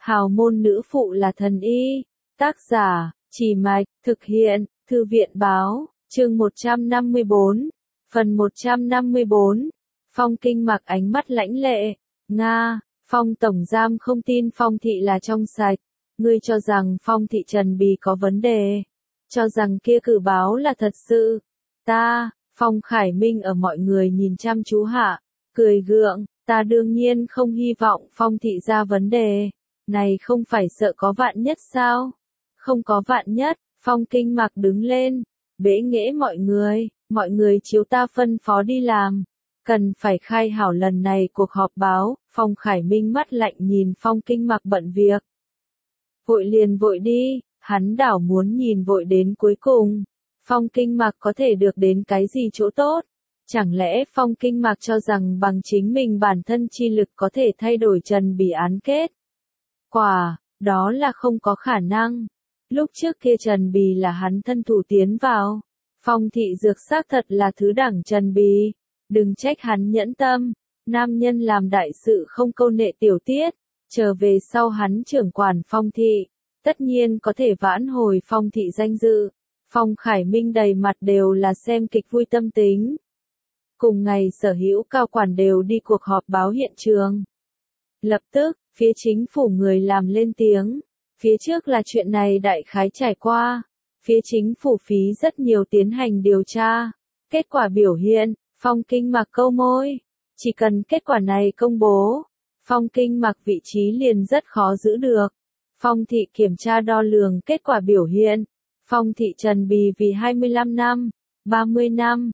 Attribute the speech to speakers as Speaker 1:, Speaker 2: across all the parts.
Speaker 1: Hào môn nữ phụ là thần y. Tác giả, Trì Mạch, thực hiện, Thư viện Báo, chương 154, phần 154. Phong Kinh mặc ánh mắt lãnh lệ. Nga, Phong tổng giám không tin Phong thị là trong sạch. Ngươi cho rằng Phong thị Trần Bì có vấn đề. Cho rằng kia cử báo là thật sự. Phong Khải Minh ở mọi người nhìn chăm chú hạ, cười gượng, ta đương nhiên không hy vọng Phong thị ra vấn đề. Này không phải sợ có vạn nhất sao? Không có vạn nhất, Phong Kinh mặc đứng lên, bẽ nghễ mọi người chiếu ta phân phó đi làm. Cần phải khai hảo lần này cuộc họp báo. Phong Khải Minh mắt lạnh nhìn Phong Kinh mặc bận việc. Vội liền vội đi, hắn đảo muốn nhìn vội đến cuối cùng. Phong Kinh mặc có thể được đến cái gì chỗ tốt? Chẳng lẽ Phong Kinh mặc cho rằng bằng chính mình bản thân chi lực có thể thay đổi Trần Bì án kết? Quả, đó là không có khả năng. Lúc trước kia Trần Bì là hắn thân thủ tiến vào. Phong thị dược xác thật là thứ đẳng Trần Bì. Đừng trách hắn nhẫn tâm. Nam nhân làm đại sự không câu nệ tiểu tiết. Trở về sau hắn trưởng quản Phong thị. Tất nhiên có thể vãn hồi Phong thị danh dự. Phong Khải Minh đầy mặt đều là xem kịch vui tâm tính. Cùng ngày sở hữu cao quản đều đi cuộc họp báo hiện trường. Lập tức, phía chính phủ người làm lên tiếng. Phía trước là chuyện này đại khái trải qua. Phía chính phủ phí rất nhiều tiến hành điều tra. Kết quả biểu hiện, Phong Kinh mặc câu môi. Chỉ cần kết quả này công bố, Phong Kinh mặc vị trí liền rất khó giữ được. Phong thị kiểm tra đo lường kết quả biểu hiện. Phong thị Trần Bì vì 25 năm, 30 năm,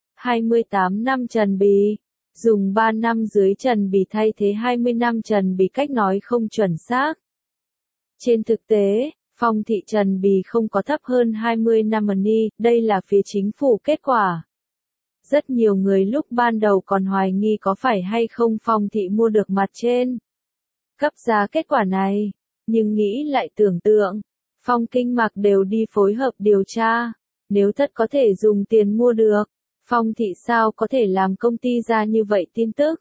Speaker 1: 28 năm Trần Bì. Dùng 3 năm dưới Trần Bì thay thế 20 năm Trần Bì cách nói không chuẩn xác. Trên thực tế, Phong thị Trần Bì không có thấp hơn 20 năm ni, đây là phía chính phủ kết quả. Rất nhiều người lúc ban đầu còn hoài nghi có phải hay không Phong thị mua được mặt trên. Cấp ra kết quả này, nhưng nghĩ lại tưởng tượng, Phong Kinh mặc đều đi phối hợp điều tra. Nếu thật có thể dùng tiền mua được, Phong thị sao có thể làm công ty ra như vậy tin tức.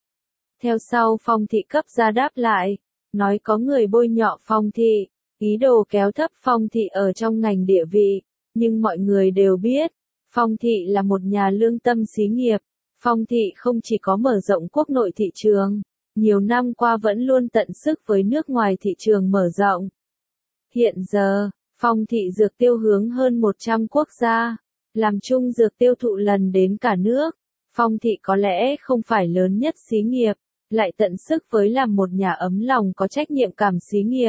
Speaker 1: Theo sau Phong thị cấp ra đáp lại, nói có người bôi nhọ Phong thị, ý đồ kéo thấp Phong thị ở trong ngành địa vị, nhưng mọi người đều biết, Phong thị là một nhà lương tâm xí nghiệp, Phong thị không chỉ có mở rộng quốc nội thị trường, nhiều năm qua vẫn luôn tận sức với nước ngoài thị trường mở rộng. Hiện giờ, Phong thị dược tiêu hướng hơn 100 quốc gia, làm chung dược tiêu thụ lần đến cả nước. Phong thị có lẽ không phải lớn nhất xí nghiệp, lại tận sức với làm một nhà ấm lòng có trách nhiệm cảm xí nghiệp.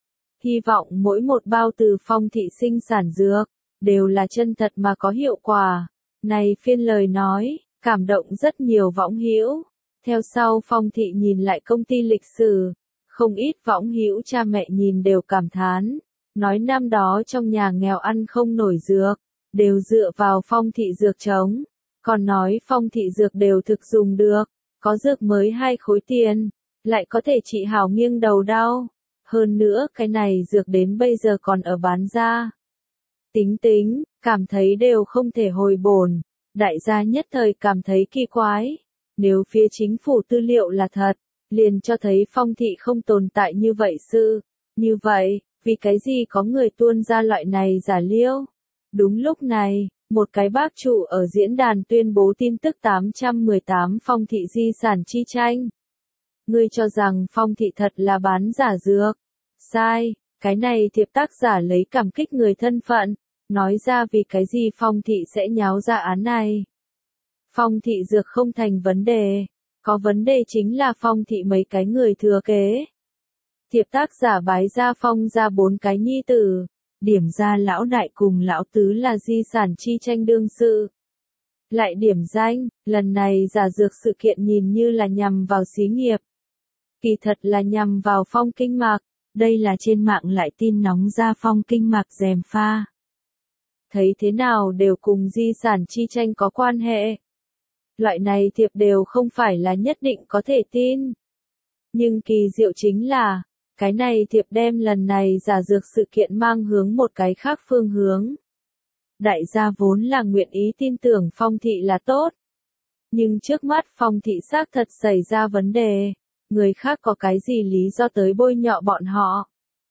Speaker 1: Hy vọng mỗi một bao từ Phong thị sinh sản dược, đều là chân thật mà có hiệu quả. Này phiên lời nói, cảm động rất nhiều võng hữu. Theo sau Phong thị nhìn lại công ty lịch sử, không ít võng hữu cha mẹ nhìn đều cảm thán. Nói năm đó trong nhà nghèo ăn không nổi dược, đều dựa vào Phong thị dược chống. Còn nói Phong thị dược đều thực dùng được, có dược mới 2 khối tiền, lại có thể trị hảo nghiêng đầu đau. Hơn nữa cái này dược đến bây giờ còn ở bán ra. Tính, cảm thấy đều không thể hồi bổn. Đại gia nhất thời cảm thấy kỳ quái. Nếu phía chính phủ tư liệu là thật, liền cho thấy Phong thị không tồn tại như vậy sự. Như vậy, vì cái gì có người tuôn ra loại này giả liêu? Đúng lúc này, một cái bác trụ ở diễn đàn tuyên bố tin tức 818 Phong thị di sản chi tranh. Ngươi cho rằng Phong thị thật là bán giả dược. Sai, cái này thiệp tác giả lấy cảm kích người thân phận, nói ra vì cái gì Phong thị sẽ nháo ra án này. Phong thị dược không thành vấn đề, có vấn đề chính là Phong thị mấy cái người thừa kế. Thiệp tác giả bái ra Phong ra 4 cái nhi tử, điểm ra lão đại cùng lão tứ là di sản chi tranh đương sự. Lại điểm danh, lần này giả dược sự kiện nhìn như là nhằm vào xí nghiệp. Kỳ thật là nhằm vào Phong Kinh mặc, đây là trên mạng lại tin nóng ra Phong Kinh mặc gièm pha. Thấy thế nào đều cùng di sản chi tranh có quan hệ. Loại này thiệp đều không phải là nhất định có thể tin. Nhưng kỳ diệu chính là, cái này thiệp đem lần này giả dược sự kiện mang hướng một cái khác phương hướng. Đại gia vốn là nguyện ý tin tưởng Phong thị là tốt. Nhưng trước mắt Phong thị xác thật xảy ra vấn đề. người khác có cái gì lý do tới bôi nhọ bọn họ.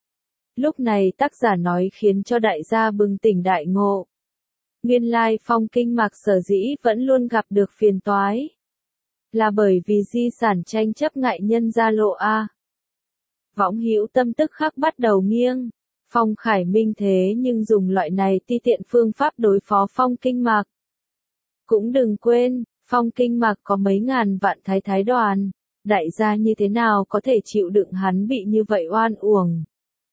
Speaker 1: Lúc này tác giả nói khiến cho đại gia bừng tỉnh đại ngộ. Nguyên lai Phong Kinh Mạc sở dĩ vẫn luôn gặp được phiền toái. Là bởi vì di sản tranh chấp ngại nhân gia lộ a. Võng Hữu tâm tức khắc bắt đầu nghiêng. Phong Khải Minh thế nhưng dùng loại này ti tiện phương pháp đối phó Phong Kinh Mạc. Cũng đừng quên, Phong Kinh Mạc có mấy ngàn vạn thái đoàn. Đại gia như thế nào có thể chịu đựng hắn bị như vậy oan uổng.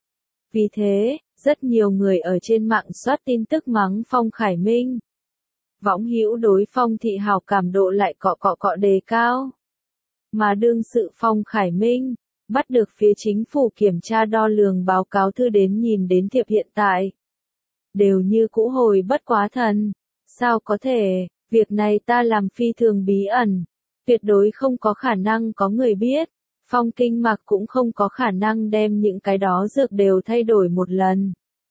Speaker 1: Vì thế, rất nhiều người ở trên mạng soát tin tức mắng Phong Khải Minh. Võng Hữu đối Phong thị hào cảm độ lại cọ đề cao. Mà đương sự Phong Khải Minh, bắt được phía chính phủ kiểm tra đo lường báo cáo thư đến nhìn đến thiệp hiện tại. Đều như cũ hồi bất quá thần. Sao có thể, việc này ta làm phi thường bí ẩn. Tuyệt đối không có khả năng có người biết. Phong Kinh Mạc cũng không có khả năng đem những cái đó dược đều thay đổi một lần.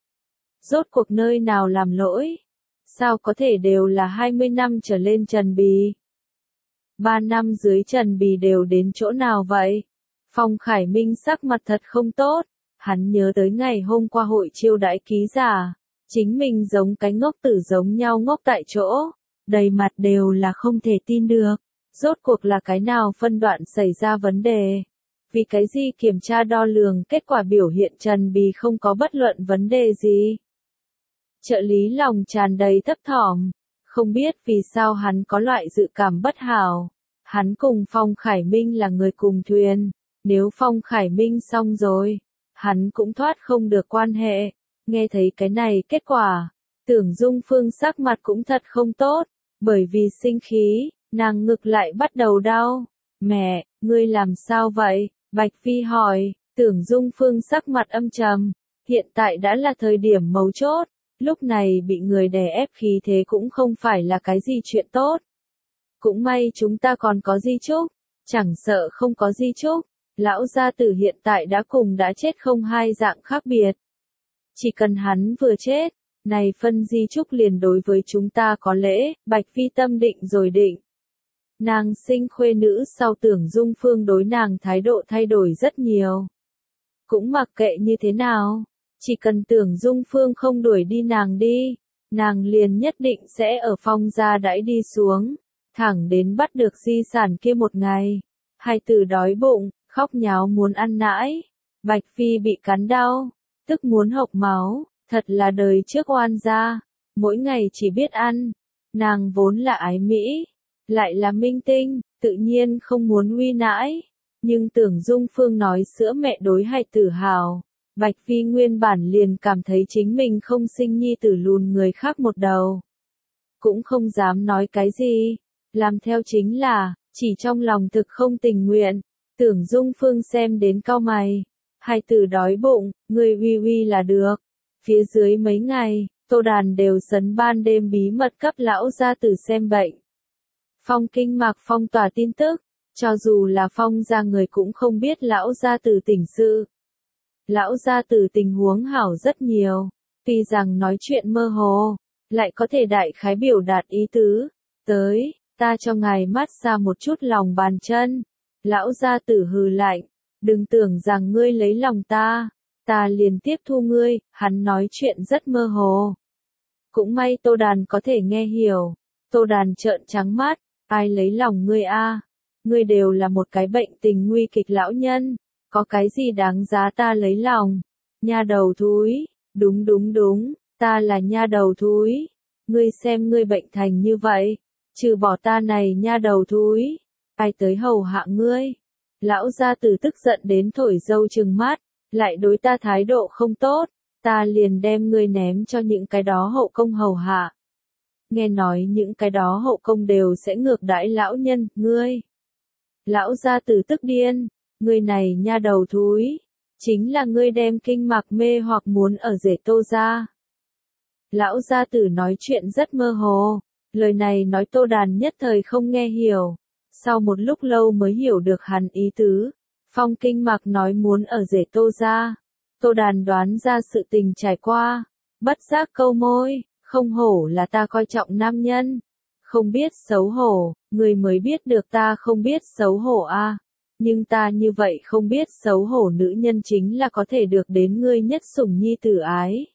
Speaker 1: Rốt cuộc nơi nào làm lỗi? Sao có thể đều là 20 năm trở lên Trần Bì? 3 năm dưới Trần Bì đều đến chỗ nào vậy? Phong Khải Minh sắc mặt thật không tốt. Hắn nhớ tới ngày hôm qua hội chiêu đãi ký giả. Chính mình giống cái ngốc tử giống nhau ngốc tại chỗ. Đầy mặt đều là không thể tin được. Rốt cuộc là cái nào phân đoạn xảy ra vấn đề? Vì cái gì kiểm tra đo lường kết quả biểu hiện Trần Bì không có bất luận vấn đề gì? Trợ lý lòng tràn đầy thấp thỏm. Không biết vì sao hắn có loại dự cảm bất hảo. Hắn cùng Phong Khải Minh là người cùng thuyền. Nếu Phong Khải Minh xong rồi, hắn cũng thoát không được quan hệ. Nghe thấy cái này kết quả, Tưởng Dung Phương sắc mặt cũng thật không tốt. Bởi vì sinh khí, nàng ngực lại bắt đầu đau. Mẹ, ngươi làm sao vậy? Bạch Phi hỏi. Tưởng Dung Phương sắc mặt âm trầm. Hiện tại đã là thời điểm mấu chốt. Lúc này bị người đè ép khí thế cũng không phải là cái gì chuyện tốt. Cũng may chúng ta còn có di chúc. Chẳng sợ không có di chúc. Lão gia tử hiện tại đã cùng đã chết không hai dạng khác biệt. Chỉ cần hắn vừa chết, này phân di chúc liền đối với chúng ta có lễ. Bạch Phi tâm định rồi định. Nàng sinh khuê nữ sau Tưởng Dung Phương đối nàng thái độ thay đổi rất nhiều. Cũng mặc kệ như thế nào, chỉ cần Tưởng Dung Phương không đuổi đi nàng liền nhất định sẽ ở Phong gia đãi đi xuống, thẳng đến bắt được di sản kia một ngày. Hai tử đói bụng, khóc nháo muốn ăn nãi, Bạch Phi bị cắn đau, tức muốn hộc máu, thật là đời trước oan gia, mỗi ngày chỉ biết ăn. Nàng vốn là ái mỹ, lại là minh tinh, tự nhiên không muốn uy nãi. Nhưng Tưởng Dung Phương nói sữa mẹ đối hay tử hào. Bạch Phi nguyên bản liền cảm thấy chính mình không sinh nhi tử lùn người khác một đầu. Cũng không dám nói cái gì. Làm theo chính là, chỉ trong lòng thực không tình nguyện. Tưởng Dung Phương xem đến cau mày. Hai tử đói bụng, người uy là được. Phía dưới mấy ngày, Tô Đàn đều sấn ban đêm bí mật cấp lão gia tử xem bệnh. Phong Kinh Mạc phong tỏa tin tức, cho dù là Phong gia người cũng không biết lão gia tử tình sự. Lão gia tử tình huống hảo rất nhiều, tuy rằng nói chuyện mơ hồ, lại có thể đại khái biểu đạt ý tứ. Tới, ta cho ngài mát xa một chút lòng bàn chân. Lão gia tử hừ lạnh, đừng tưởng rằng ngươi lấy lòng ta liền tiếp thu ngươi. Hắn nói chuyện rất mơ hồ. Cũng may Tô Đàn có thể nghe hiểu. Tô Đàn trợn trắng mắt, ai lấy lòng ngươi a? Ngươi đều là một cái bệnh tình nguy kịch lão nhân, có cái gì đáng giá ta lấy lòng? Nha đầu thúi, đúng, ta là nha đầu thúi. Ngươi xem ngươi bệnh thành như vậy, trừ bỏ ta này nha đầu thúi, ai tới hầu hạ ngươi? Lão gia tử tức giận đến thổi dâu trừng mắt, lại đối ta thái độ không tốt, ta liền đem ngươi ném cho những cái đó hậu công hầu hạ. Nghe nói những cái đó hậu công đều sẽ ngược đãi lão nhân, ngươi. Lão gia tử tức điên, ngươi này nha đầu thúi, chính là ngươi đem Kinh Mạc mê hoặc muốn ở rể Tô gia. Lão gia tử nói chuyện rất mơ hồ, lời này nói Tô Đàn nhất thời không nghe hiểu, sau một lúc lâu mới hiểu được hắn ý tứ. Phong Kinh Mạc nói muốn ở rể Tô gia, Tô Đàn đoán ra sự tình trải qua, bất giác câu môi, không hổ là ta coi trọng nam nhân, không biết xấu hổ, người mới biết được ta không biết xấu hổ a. nhưng ta như vậy không biết xấu hổ nữ nhân chính là có thể được đến ngươi nhất sủng nhi tử ái.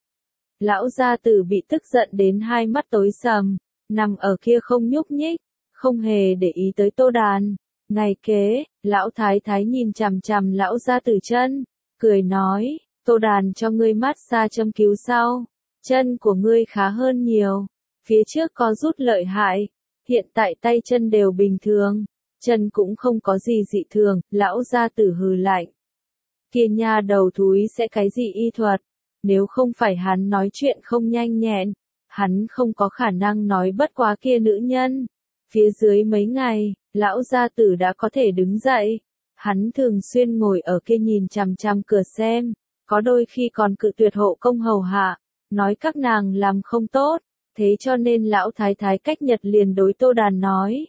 Speaker 1: Lão gia tử bị tức giận đến hai mắt tối sầm, nằm ở kia không nhúc nhích, không hề để ý tới Tô Đàn. Ngày kế, lão thái thái nhìn chằm chằm lão gia tử chân, cười nói, Tô Đàn cho ngươi mát xa châm cứu sau, chân của ngươi khá hơn nhiều, phía trước có rút lợi hại, hiện tại tay chân đều bình thường, chân cũng không có gì dị thường, lão gia tử hừ lạnh. Kia nha đầu thúi sẽ cái gì y thuật, nếu không phải hắn nói chuyện không nhanh nhẹn, hắn không có khả năng nói bất quá kia nữ nhân. Phía dưới mấy ngày, lão gia tử đã có thể đứng dậy, hắn thường xuyên ngồi ở kia nhìn chằm chằm cửa xem, có đôi khi còn cự tuyệt hộ công hầu hạ, nói các nàng làm không tốt, thế cho nên lão thái thái cách nhật liền đối Tô Đàn nói.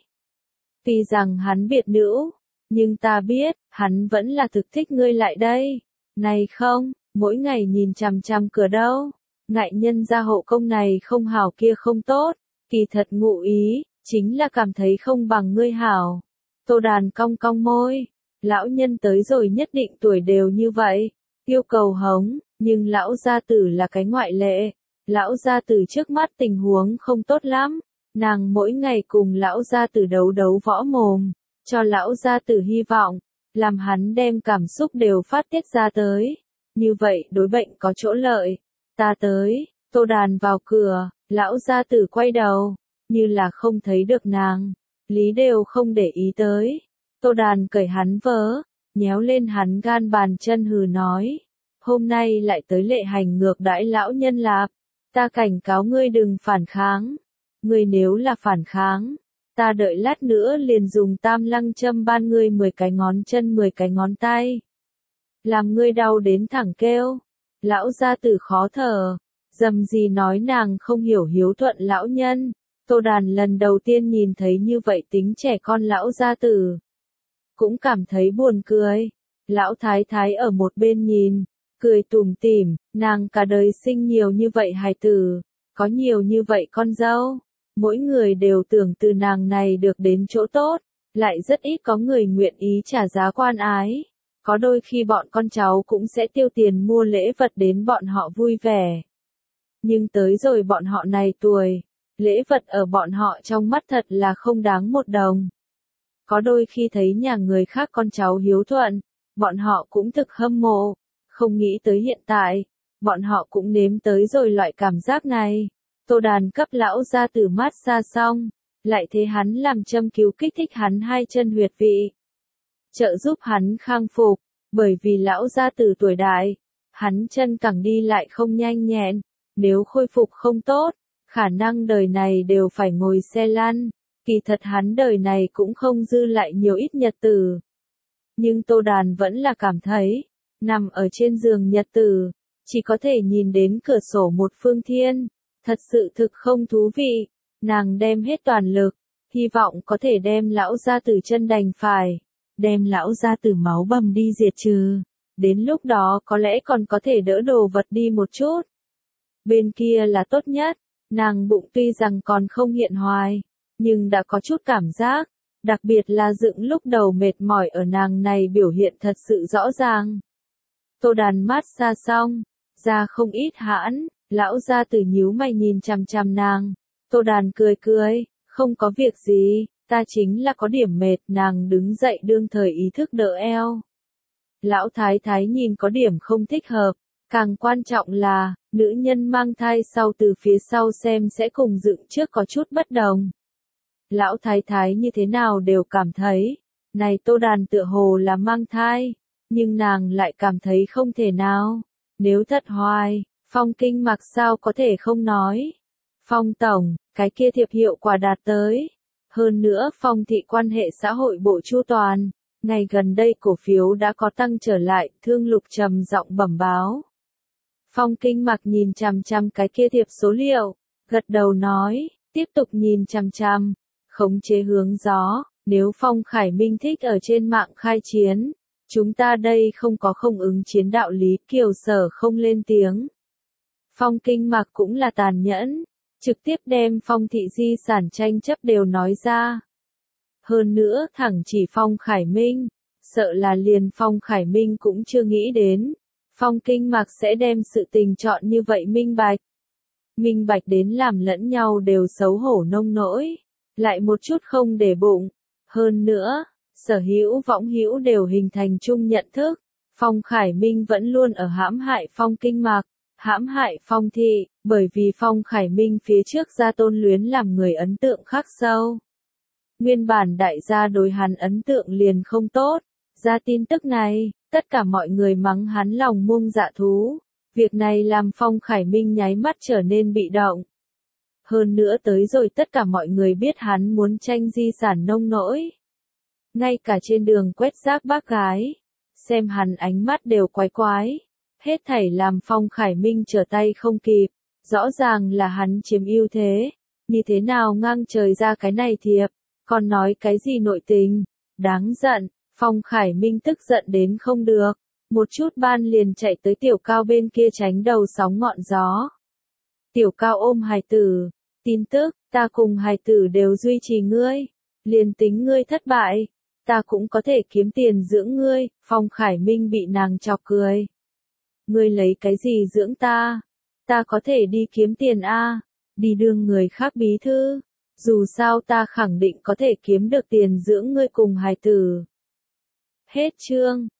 Speaker 1: Tuy rằng hắn biệt nữ, nhưng ta biết, hắn vẫn là thực thích ngươi lại đây. Này không, mỗi ngày nhìn chằm chằm cửa đâu, ngại nhân gia hộ công này không hảo kia không tốt, kỳ thật ngụ ý, chính là cảm thấy không bằng ngươi hảo. Tô Đàn cong cong môi, lão nhân tới rồi nhất định tuổi đều như vậy, yêu cầu hống, nhưng lão gia tử là cái ngoại lệ. Lão gia tử trước mắt tình huống không tốt lắm, nàng mỗi ngày cùng lão gia tử đấu đấu võ mồm, cho lão gia tử hy vọng, làm hắn đem cảm xúc đều phát tiết ra tới. Như vậy đối bệnh có chỗ lợi. Ta tới, Tô Đàn vào cửa, lão gia tử quay đầu, như là không thấy được nàng, lý đều không để ý tới. Tô Đàn cởi hắn vớ, nhéo lên hắn gan bàn chân hừ nói, hôm nay lại tới lệ hành ngược đãi lão nhân lạp, ta cảnh cáo ngươi đừng phản kháng, ngươi nếu là phản kháng, ta đợi lát nữa liền dùng tam lăng châm ban ngươi 10 cái ngón chân 10 cái ngón tay, làm ngươi đau đến thẳng kêu. Lão gia tử khó thở, dầm gì nói nàng không hiểu hiếu thuận lão nhân. Tô Đàn lần đầu tiên nhìn thấy như vậy tính trẻ con lão gia tử, cũng cảm thấy buồn cười. Lão thái thái ở một bên nhìn, cười tủm tỉm, nàng cả đời sinh nhiều như vậy hài tử, có nhiều như vậy con dâu, mỗi người đều tưởng từ nàng này được đến chỗ tốt, lại rất ít có người nguyện ý trả giá quan ái. Có đôi khi bọn con cháu cũng sẽ tiêu tiền mua lễ vật đến bọn họ vui vẻ. Nhưng tới rồi bọn họ này tuổi, lễ vật ở bọn họ trong mắt thật là không đáng một đồng. Có đôi khi thấy nhà người khác con cháu hiếu thuận, bọn họ cũng thực hâm mộ, không nghĩ tới hiện tại, bọn họ cũng nếm tới rồi loại cảm giác này. Tô Đàn cấp lão gia tử mát xa xong, lại thế hắn làm châm cứu kích thích hắn hai chân huyệt vị, trợ giúp hắn khang phục, bởi vì lão gia tử tuổi đại, hắn chân cẳng đi lại không nhanh nhẹn, nếu khôi phục không tốt, khả năng đời này đều phải ngồi xe lăn, kỳ thật hắn đời này cũng không dư lại nhiều ít nhật tử. Nhưng Tô Đàn vẫn là cảm thấy, nằm ở trên giường nhật tử, chỉ có thể nhìn đến cửa sổ một phương thiên, thật sự thực không thú vị, nàng đem hết toàn lực, hy vọng có thể đem lão gia tử chân đành phải, đem lão gia tử máu bầm đi diệt trừ, đến lúc đó có lẽ còn có thể đỡ đồ vật đi một chút. Bên kia là tốt nhất, nàng bụng tuy rằng còn không hiện hoài, nhưng đã có chút cảm giác, đặc biệt là dựng lúc đầu mệt mỏi ở nàng này biểu hiện thật sự rõ ràng. Tô Đàn mát xa xong, ra không ít hãn, lão gia tử nhíu mày nhìn chằm chằm nàng, Tô Đàn cười cười, không có việc gì, ta chính là có điểm mệt, nàng đứng dậy đương thời ý thức đỡ eo. Lão thái thái nhìn có điểm không thích hợp, càng quan trọng là, nữ nhân mang thai sau từ phía sau xem sẽ cùng dựng trước có chút bất đồng. Lão thái thái như thế nào đều cảm thấy, này Tô Đàn tựa hồ là mang thai, nhưng nàng lại cảm thấy không thể nào, nếu thật hoài, Phong Kinh Mặc sao có thể không nói. Phong tổng, cái kia thiệp hiệu quả đạt tới. Hơn nữa Phong thị quan hệ xã hội bộ chu toàn, ngày gần đây cổ phiếu đã có tăng trở lại, Thương Lục trầm giọng bẩm báo. Phong Kinh Mặc nhìn chằm chằm cái kia thiệp số liệu, gật đầu nói, tiếp tục nhìn chằm chằm, khống chế hướng gió, nếu Phong Khải Minh thích ở trên mạng khai chiến, chúng ta đây không có không ứng chiến đạo lý, Kiều Sở không lên tiếng. Phong Kinh Mặc cũng là tàn nhẫn, trực tiếp đem Phong thị di sản tranh chấp đều nói ra. Hơn nữa thẳng chỉ Phong Khải Minh, sợ là liền Phong Khải Minh cũng chưa nghĩ đến. Phong Kinh Mạc sẽ đem sự tình chọn như vậy minh bạch. Minh bạch đến làm lẫn nhau đều xấu hổ nông nỗi, lại một chút không để bụng. Hơn nữa, sở hữu võng hữu đều hình thành chung nhận thức. Phong Khải Minh vẫn luôn ở hãm hại Phong Kinh Mạc, hãm hại Phong Thị, bởi vì Phong Khải Minh phía trước gia tôn luyến làm người ấn tượng khắc sâu. Nguyên bản đại gia đối hắn ấn tượng liền không tốt, ra tin tức này, tất cả mọi người mắng hắn lòng muông dạ thú. Việc này làm Phong Khải Minh nháy mắt trở nên bị động. Hơn nữa tới rồi tất cả mọi người biết hắn muốn tranh di sản nông nỗi. Ngay cả trên đường quét rác bác gái, xem hắn ánh mắt đều quái quái. Hết thảy làm Phong Khải Minh trở tay không kịp, rõ ràng là hắn chiếm ưu thế. Như thế nào ngang trời ra cái này thiệp, còn nói cái gì nội tình, đáng giận. Phong Khải Minh tức giận đến không được, một chút ban liền chạy tới Tiểu Cao bên kia tránh đầu sóng ngọn gió. Tiểu Cao ôm hài tử, tin tức, ta cùng hài tử đều duy trì ngươi, liền tính ngươi thất bại, ta cũng có thể kiếm tiền dưỡng ngươi. Phong Khải Minh bị nàng chọc cười. Ngươi lấy cái gì dưỡng ta? Ta có thể đi kiếm tiền a, đi đương người khác bí thư, dù sao ta khẳng định có thể kiếm được tiền dưỡng ngươi cùng hài tử. Hết chương.